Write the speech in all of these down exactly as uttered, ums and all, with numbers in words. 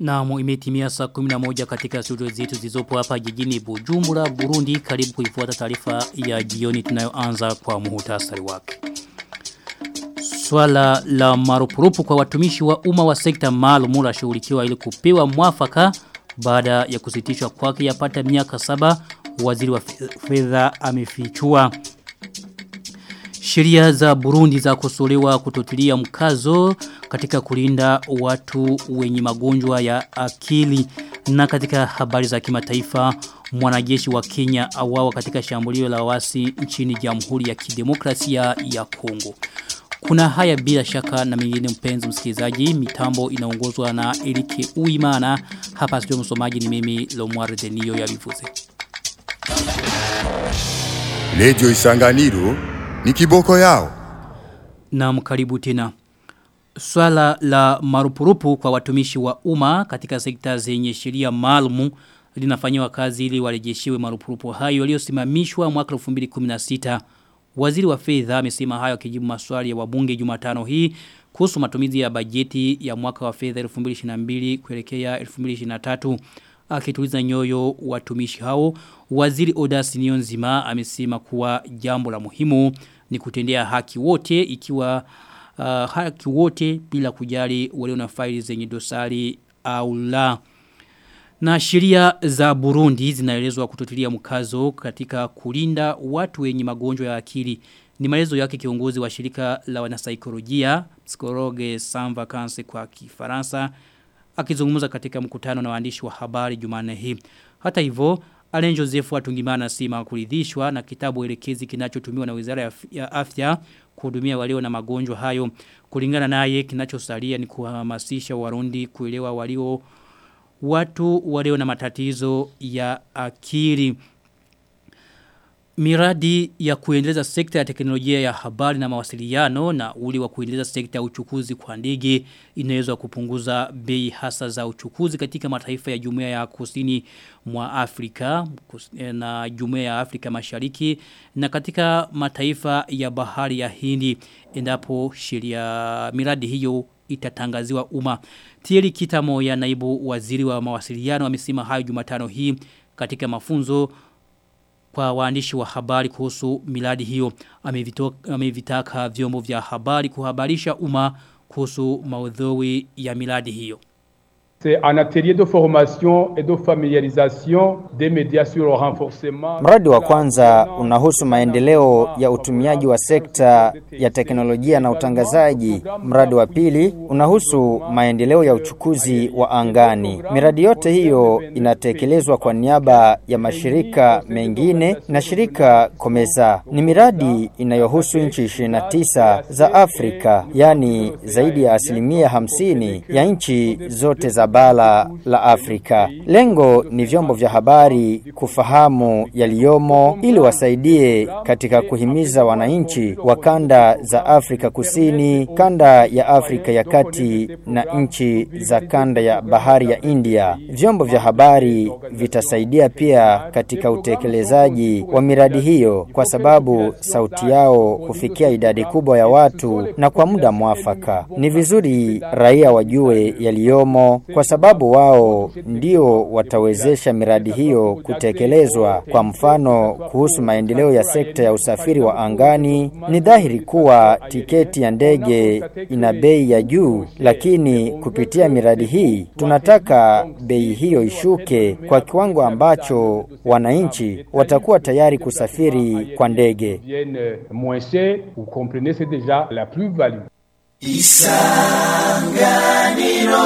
Na imetimia saa kumi na moja katika studio zetu zilizopo hapa jijini Bujumbura, Burundi. Karibu kuifuata taarifa ya jioni tunayoanza kwa muhtasari wake. Swala la marupurupu kwa watumishi wa umma wa sekta maalum lashughulikiwa ili kupewa mwafaka baada ya kusitishwa kwake yapata miaka saba, waziri wa fedha amefichua. Sheria za Burundi za kusolewa kutotilia mkazo katika kulinda watu wenye magonjwa ya akili. Na katika habari za kimataifa, mwanajeshi wa Kenya auawa katika shambulio la wasi nchini Jamhuri ya Kidemokrasia ya Kongo. Kuna haya bila shaka na mengine mpenzi msikilizaji. Mitambo inaongozwa na Erike Uimana. Hapa studio msomaji ni mimi Lomware Denio ya Bivuze. Radio Isanganiro ni kiboko yao. Na mkaribu tena. Swala la marupurupu kwa watumishi wa umma katika sekta zenye sheria maalum linafanywa kazi ili warejeshiwe marupurupu hayo yaliyosimamishwa mwaka elfu mbili kumi na sita. Waziri wa fedha amesema hayo akijibu maswali ya wabunge Jumatano hii kuhusu matumizi ya bajeti ya mwaka wa fedha elfu mbili ishirini na mbili kuelekea elfu mbili ishirini na tatu. Akituliza nyoyo watumishi hao, Waziri Odasi Nionzima amesema kuwa jambo la muhimu ni kutendea haki wote ikiwa uh, haki wote bila kujali walio na faili zenye dosari au la. Na sheria za Burundi zinaelezwa kutotilia mkazo katika kulinda watu wenye magonjwa ya akili. Ni maelezo yake kiongozi wa shirika la wanasaikolojia, Psychologue Sans Vacances kwa Kifaransa, akizungumza katika mkutano na waandishi wa habari Jumanne hii. Hata hivyo, Alain Joseph Atungimana sima kuridhishwa na kitabu elekezi kinachotumiwa na Wizara ya Afya kuhudumia walio na magonjwa hayo. Kulingana naye kinachosalia ni kuhamasisha Warundi kuelewa walio watu walio na matatizo ya akili. Miradi ya kuendeleza sekta ya teknolojia ya habari na mawasiliano na uli wa kuendeleza sekta ya uchukuzi kwa ndege inaweza kupunguza bei hasa za uchukuzi katika mataifa ya Jumuiya ya Kusini mwa Afrika na Jumuiya ya Afrika Mashariki na katika mataifa ya Bahari ya Hindi endapo sheria miradi hiyo itatangaziwa umma. Thierry Kitamo ya naibu waziri wa mawasiliano amesema hayo Jumatano hii katika mafunzo kwa waandishi wa habari kuhusu miradi hiyo. Amevitaka vyombo vya habari kuhabarisha umma kuhusu maudhui ya miradi hiyo. C'est un atelier de formation et de familiarisation des médias sur le renforcement. Mradi wa kwanza unahusu maendeleo ya utumiaji wa sekta ya teknolojia na utangazaji. Mradi wa pili unahusu maendeleo ya uchukuzi wa angani. Miradi yote hiyo inatekelezwa kwa niaba ya mashirika mengine na shirika Komeza. Ni miradi inayohusu nchi ishirini na tisa za Afrika, yani zaidi ya asilimia hamsini ya nchi zote za bara la Afrika. Lengo ni vyombo vya habari kufahamu yaliyomo ili wasaidie katika kuhimiza wananchi wa kanda za Afrika Kusini, kanda ya Afrika ya Kati na nchi za kanda ya Bahari ya India. Vyombo vya habari vitasaidia pia katika utekelezaji wa miradi hiyo kwa sababu sauti yao hufikia idadi kubwa ya watu na kwa muda mwafaka. Ni vizuri raia wajue yaliyomo kwa sababu wao ndio watawezesha miradi hiyo kutekelezwa. Kwa mfano kuhusu maendeleo ya sekta ya usafiri wa angani, ni dhahiri kuwa tiketi ya ndege ina bei ya juu, lakini kupitia miradi hii tunataka bei hiyo ishuke kwa kiwango ambacho wananchi watakuwa tayari kusafiri kwa ndege. Isanganiro.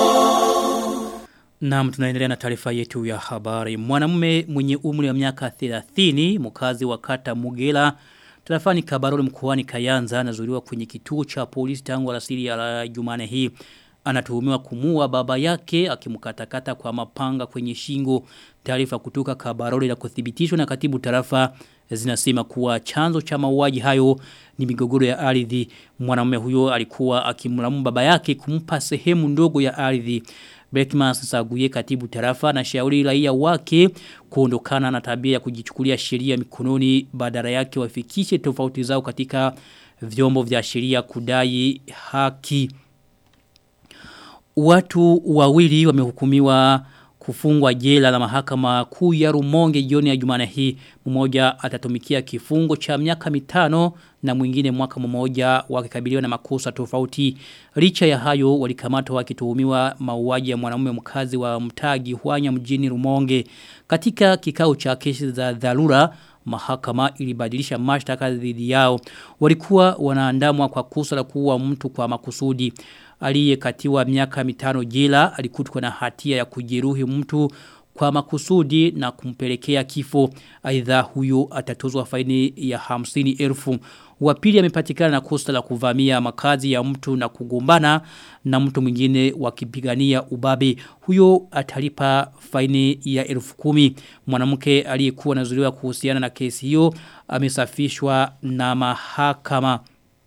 Naam, tunaendelea na taarifa yetu ya habari. Mwanamume mwenye umri wa miaka thelathini, mkazi wa kata Mugela, tarafani Kabarole mkoani Kayanza, anazuiliwa kwenye kituo cha polisi tangu alasiri ya Jumanne hii. Anatuhumiwa kumuua baba yake akimkatakata kwa mapanga kwenye shingo. Taarifa kutoka Kabarole na kuthibitishwa na katibu tarafa zinasema kuwa chanzo cha mauaji hayo ni migogoro ya ardhi. Mwanamume huyo alikuwa akimlamu baba yake kumpa sehemu ndogo ya ardhi. Beckman Saguye katibu tarafa na shauri raia wake kuondokana na tabia ya kujichukulia sheria mikononi, badala yake wafikishe tofauti zao katika vyombo vya sheria kudai haki. Watu wawili wamehukumiwa kufungwa jela na mahakama kuu ya Rumonge jioni ya Jumane hii. Mmoja atatumikia kifungo cha miaka mitano na mwingine mwaka mmoja wakikabiliwa na makosa tofauti. Licha ya hayo walikamatwa wakituhumiwa mauaji ya mwanamume mkazi wa Mtagi Hwanya mjini Rumonge. Katika kikao cha kesi za dharura mahakama ilibadilisha mashtaka dhidi yao. Walikuwa wanaandamwa kwa kosa la kuua mtu kwa makusudi. Aliyekatiwa miaka mitano jela alikutwa na hatia ya kujeruhi mtu kwa makusudi na kumpelekea kifo. Aidha huyo atatozwa faini ya hamsini elfu. Wa pili amepatikana na kosa la kuvamia makazi ya mtu na kugombana na mtu mwingine wakipigania ubabe. Huyo atalipa faini ya elfu kumi. Mwanamke aliyekuwa anazuiliwa kuhusiana na kesi hiyo amesafishwa na mahakama.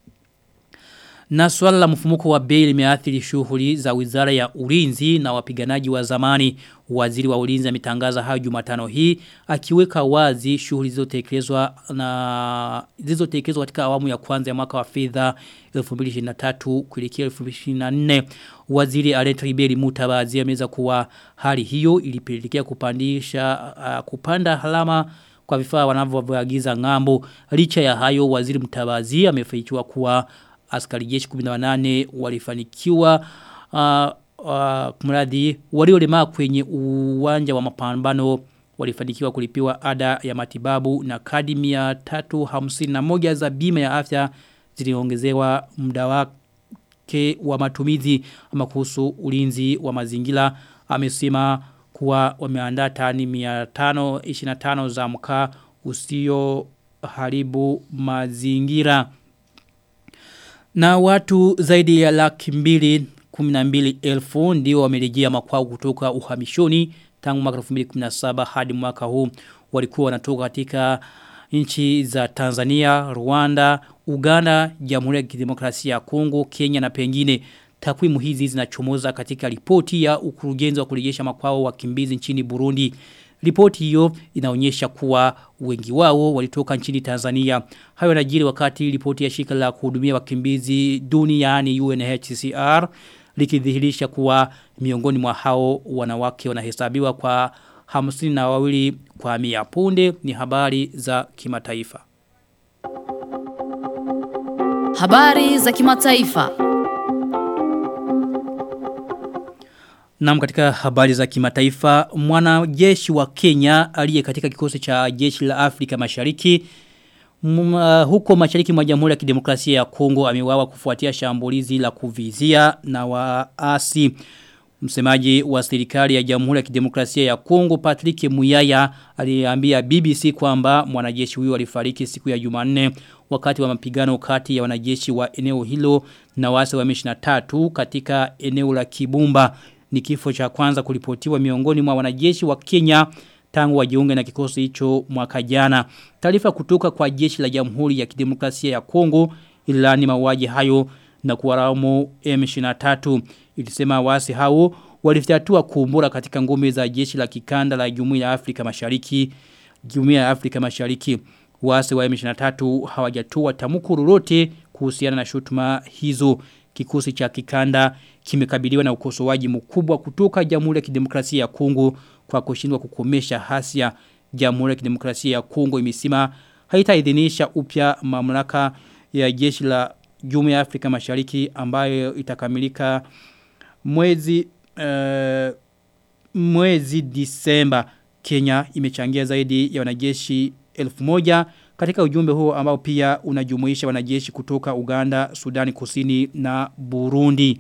Na swala la mfumuko wa bei limeathiri shughuli za Wizara ya Ulinzi na wapiganaji wa zamani. Waziri wa Ulinzi ametangaza hayo Jumatano hii akiweka wazi shughuli zilizotekelezwa na zilizotekelezwa katika awamu ya kwanza ya mwaka wa fedha elfu mbili ishirini na tatu kuelekea elfu mbili ishirini na nne. Waziri Alain Tribert Mutabazi ameweza kuwa hali hiyo ilipelekea kupandisha uh, kupanda halama kwa vifaa wanavyoagiza ngambo. Licha ya hayo waziri Mutabazi amefichua kuwa askari jeshi kumi na wanane walifanikiwa uh, uh, kumradhi waliolemaa kwenye uwanja wa mapambano walifanikiwa kulipiwa ada ya matibabu na kadi mia tatu hamsini na moja za bima ya afya ziliongezewa muda wake wa matumizi. Ama kuhusu ulinzi wa mazingira amesema kuwa wameandaa tani mia tano ishirini na tano za mkaa usio haribu mazingira. Na watu zaidi ya laki mbili kumi na mbili elfu ndio wamerejea makwao kutoka uhamishoni tangu mwaka elfu mbili kumi na saba hadi mwaka huu. Walikuwa wanatoka katika nchi za Tanzania, Rwanda, Uganda, Jamhuri ya Kidemokrasia ya Kongo, Kenya na pengine. Takwimu hizi zinachomoza katika ripoti ya ukurugenzi wa kurejesha makwao wakimbizi nchini Burundi. Ripoti hiyo inaonyesha kuwa wengi wao walitoka nchini Tanzania. Hayo yanajiri wakati ripoti ya shirika la kuhudumia wakimbizi duniani U N H C R likidhihirisha kuwa miongoni mwa hao wanawake wanahesabiwa kwa hamsini na wawili kwa mia. Punde ni habari za kimataifa. Habari za kimataifa. Naam, katika habari za kimataifa, mwanajeshi wa Kenya aliye katika kikosi cha jeshi la Afrika Mashariki uh, huko mashariki mwa Jamhuri ya Kidemokrasia ya Kongo ameuawa kufuatia shambulizi la kuvizia na waasi. Msemaji wa serikali ya Jamhuri ya Kidemokrasia ya Kongo Patrick Muyaya aliambia B B C kwamba mwanajeshi huyo alifariki siku ya Jumanne wakati wa mapigano kati ya wanajeshi wa eneo hilo na waasi wa M ishirini na tatu katika eneo la Kibumba. Ni kifo cha kwanza kulipotiwa miongoni mwa wanajeshi wa Kenya tangu wajiunge na kikosi hicho mwaka jana. Taarifa kutoka kwa jeshi la Jamhuri ya Kidemokrasia ya Kongo ililani mauaji hayo na kuwalaumu M ishirini na tatu. Ilisema waasi hao walifyatua kombora katika ngome za jeshi la kikanda la Jumuiya ya Afrika Mashariki. Jumuiya ya Afrika Mashariki. Waasi wa M ishirini na tatu hawajatoa tamko lolote kuhusiana na shutuma hizo. Kikosi cha kikanda kimekabiliwa na ukosoaji mkubwa kutoka Jamhuri ya Kidemokrasia ya Kongo kwa kushindwa kukomesha hasia. Jamhuri ya Kidemokrasia ya Kongo imesema haitaidhinisha upya mamlaka ya jeshi la Jumuiya ya Afrika Mashariki ambayo itakamilika mwezi uh, mwezi Disemba. Kenya imechangia zaidi ya wanajeshi elfu moja katika ujumbe huo ambao pia unajumuisha wanajeshi kutoka Uganda, Sudani Kusini na Burundi.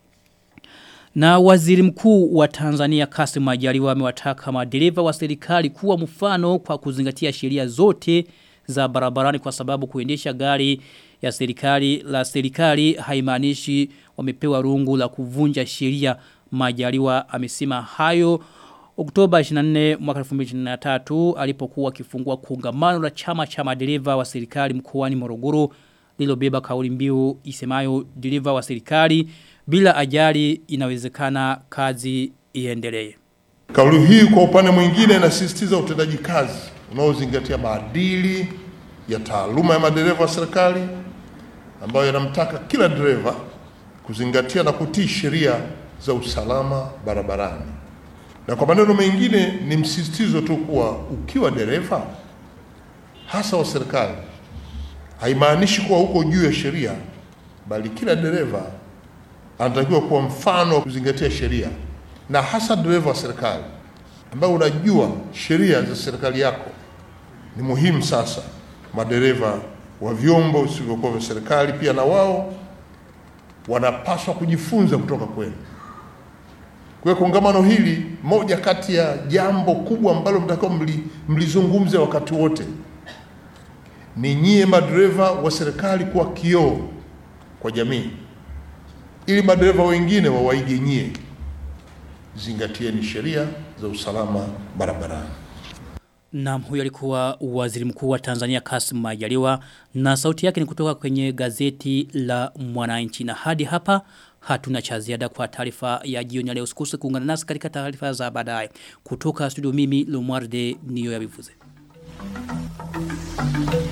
Na waziri mkuu wa Tanzania Kassim Majaliwa amewataka madereva wa serikali kuwa mfano kwa kuzingatia sheria zote za barabarani kwa sababu kuendesha gari ya serikali la serikali haimaanishi wamepewa rungu la kuvunja sheria. Majaliwa amesema hayo Oktoba ishirini na nne mwaka elfu mbili ishirini na tatu alipokuwa akifungua kongamano la chama cha madereva wa serikali mkoani Morogoro lililobeba kauli mbiu isemayo dereva wa serikali bila ajali inawezekana kazi iendelee. Kauli hii kwa upande mwingine inasisitiza utendaji kazi unaozingatia maadili ya taaluma ya madereva wa serikali ambayo yanamtaka kila dereva kuzingatia na kutii sheria za usalama barabarani. Na kwa maneno mengine ni msisitizo tu kuwa ukiwa dereva hasa wa serikali, haimaanishi kuwa huko juu ya sheria, bali kila dereva anatakiwa kuwa mfano wa kuzingatia sheria, na hasa dereva wa serikali ambao unajua sheria za serikali yako. Ni muhimu sasa madereva wa vyombo visivyokuwa vya serikali pia na wao wanapaswa kujifunza kutoka kwenu. Kwa kongamano hili, moja kati ya jambo kubwa ambalo mtakao mlizungumze wakati wote ni nyie madereva wa serikali kuwa kioo kwa jamii, ili madereva wengine wawaige nyie. Zingatieni sheria za usalama barabarani. Naam, huyo alikuwa Waziri Mkuu wa Tanzania Kassim Majaliwa, na sauti yake ni kutoka kwenye gazeti la Mwananchi. Na hadi hapa hatuna cha ziada kwa taarifa ya jioni leo. Usikose kuungana nasi katika taarifa za baadaye. Kutoka studio, mimi Lomwarde niyo ya bivuze.